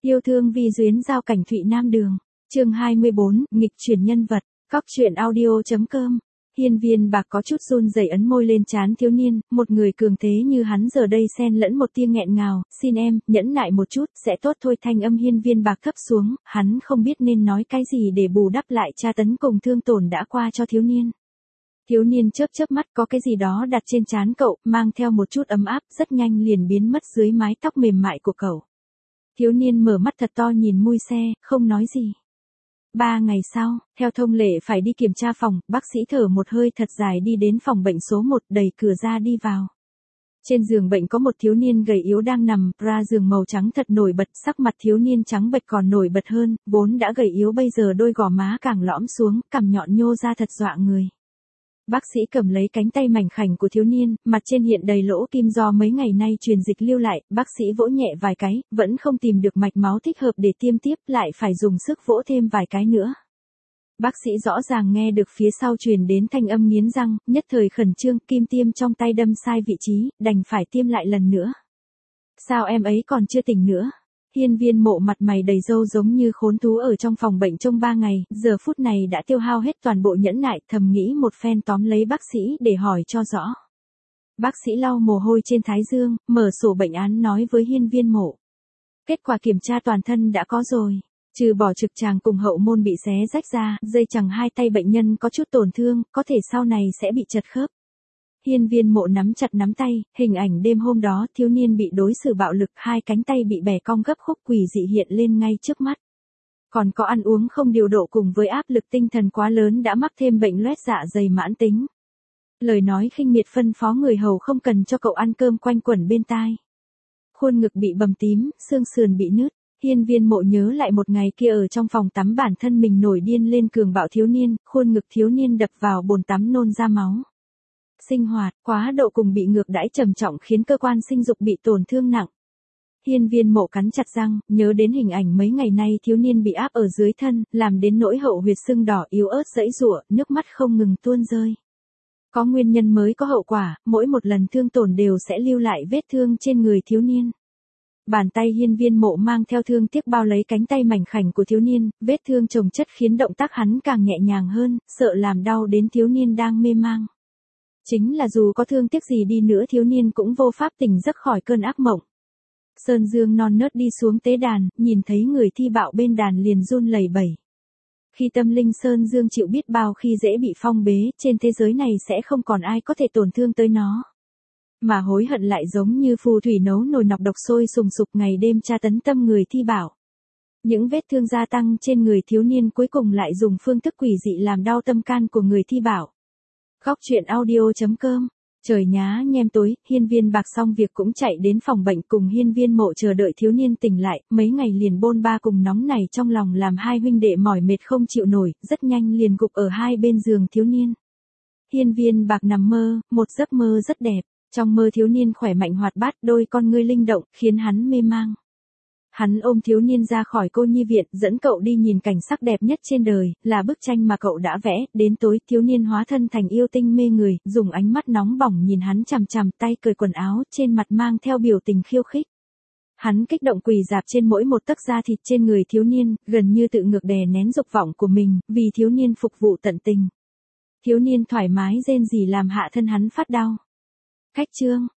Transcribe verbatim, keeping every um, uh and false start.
Yêu thương vi duyến giao cảnh Thụy Nam Đường. Chương hai mươi bốn, nghịch chuyển nhân vật. Cóc truyện audio chấm com. Hiên Viên Bạc có chút run rẩy ấn môi lên trán thiếu niên, một người cường thế như hắn giờ đây xen lẫn một tia nghẹn ngào, xin em, nhẫn nại một chút, sẽ tốt thôi. Thanh âm Hiên Viên Bạc thấp xuống, hắn không biết nên nói cái gì để bù đắp lại tra tấn cùng thương tổn đã qua cho thiếu niên. Thiếu niên chớp chớp mắt, có cái gì đó đặt trên trán cậu, mang theo một chút ấm áp, rất nhanh liền biến mất dưới mái tóc mềm mại của cậu. Thiếu niên mở mắt thật to nhìn mui xe, không nói gì. Ba ngày sau, theo thông lệ phải đi kiểm tra phòng, bác sĩ thở một hơi thật dài đi đến phòng bệnh số một, đẩy cửa ra đi vào. Trên giường bệnh có một thiếu niên gầy yếu đang nằm, ra giường màu trắng thật nổi bật, sắc mặt thiếu niên trắng bệch còn nổi bật hơn, vốn đã gầy yếu bây giờ đôi gò má càng lõm xuống, cằm nhọn nhô ra thật dọa người. Bác sĩ cầm lấy cánh tay mảnh khảnh của thiếu niên, mặt trên hiện đầy lỗ kim do mấy ngày nay truyền dịch lưu lại, bác sĩ vỗ nhẹ vài cái, vẫn không tìm được mạch máu thích hợp để tiêm tiếp, lại phải dùng sức vỗ thêm vài cái nữa. Bác sĩ rõ ràng nghe được phía sau truyền đến thanh âm nghiến răng, nhất thời khẩn trương, kim tiêm trong tay đâm sai vị trí, đành phải tiêm lại lần nữa. Sao em ấy còn chưa tỉnh nữa? Hiên Viên Mộ mặt mày đầy râu giống như khốn thú ở trong phòng bệnh trong ba ngày, giờ phút này đã tiêu hao hết toàn bộ nhẫn nại, thầm nghĩ một phen tóm lấy bác sĩ để hỏi cho rõ. Bác sĩ lau mồ hôi trên thái dương, mở sổ bệnh án nói với Hiên Viên Mộ. Kết quả kiểm tra toàn thân đã có rồi, trừ bỏ trực tràng cùng hậu môn bị xé rách ra, dây chằng hai tay bệnh nhân có chút tổn thương, có thể sau này sẽ bị chật khớp. Hiên Viên Mộ nắm chặt nắm tay, hình ảnh đêm hôm đó thiếu niên bị đối xử bạo lực, hai cánh tay bị bẻ cong gấp khúc quỷ dị hiện lên ngay trước mắt. Còn có ăn uống không điều độ cùng với áp lực tinh thần quá lớn đã mắc thêm bệnh loét dạ dày mãn tính. Lời nói khinh miệt phân phó người hầu không cần cho cậu ăn cơm quanh quẩn bên tai. Khuôn ngực bị bầm tím, xương sườn bị nứt. Hiên Viên Mộ nhớ lại một ngày kia ở trong phòng tắm bản thân mình nổi điên lên cường bạo thiếu niên, khuôn ngực thiếu niên đập vào bồn tắm nôn ra máu. Sinh hoạt, quá độ cùng bị ngược đãi trầm trọng khiến cơ quan sinh dục bị tổn thương nặng. Hiên Viên Mộ cắn chặt răng, nhớ đến hình ảnh mấy ngày nay thiếu niên bị áp ở dưới thân, làm đến nỗi hậu huyệt sưng đỏ yếu ớt giãy giụa, nước mắt không ngừng tuôn rơi. Có nguyên nhân mới có hậu quả, mỗi một lần thương tổn đều sẽ lưu lại vết thương trên người thiếu niên. Bàn tay Hiên Viên Mộ mang theo thương tiếc bao lấy cánh tay mảnh khảnh của thiếu niên, vết thương chồng chất khiến động tác hắn càng nhẹ nhàng hơn, sợ làm đau đến thiếu niên đang mê mang. Chính là dù có thương tiếc gì đi nữa thiếu niên cũng vô pháp tỉnh giấc khỏi cơn ác mộng. Sơn Dương non nớt đi xuống tế đàn, nhìn thấy người thi bạo bên đàn liền run lẩy bẩy. Khi tâm linh Sơn Dương chịu biết bao khi dễ bị phong bế, trên thế giới này sẽ không còn ai có thể tổn thương tới nó. Mà hối hận lại giống như phù thủy nấu nồi nọc độc sôi sùng sục ngày đêm tra tấn tâm người thi bạo. Những vết thương gia tăng trên người thiếu niên cuối cùng lại dùng phương thức quỷ dị làm đau tâm can của người thi bạo. Cóc truyện audio chấm com. Trời nhá nhem tối, Hiên Viên Bạc xong việc cũng chạy đến phòng bệnh cùng Hiên Viên Mộ chờ đợi thiếu niên tỉnh lại, mấy ngày liền bôn ba cùng nóng này trong lòng làm hai huynh đệ mỏi mệt không chịu nổi, rất nhanh liền gục ở hai bên giường thiếu niên. Hiên Viên Bạc nằm mơ, một giấc mơ rất đẹp, trong mơ thiếu niên khỏe mạnh hoạt bát, đôi con ngươi linh động, khiến hắn mê mang. Hắn ôm thiếu niên ra khỏi cô nhi viện, dẫn cậu đi nhìn cảnh sắc đẹp nhất trên đời, là bức tranh mà cậu đã vẽ, đến tối thiếu niên hóa thân thành yêu tinh mê người, dùng ánh mắt nóng bỏng nhìn hắn chằm chằm, tay cởi quần áo, trên mặt mang theo biểu tình khiêu khích. Hắn kích động quỳ rạp trên mỗi một tấc da thịt trên người thiếu niên, gần như tự ngược đè nén dục vọng của mình, vì thiếu niên phục vụ tận tình. Thiếu niên thoải mái rên rỉ làm hạ thân hắn phát đau. Khách trương,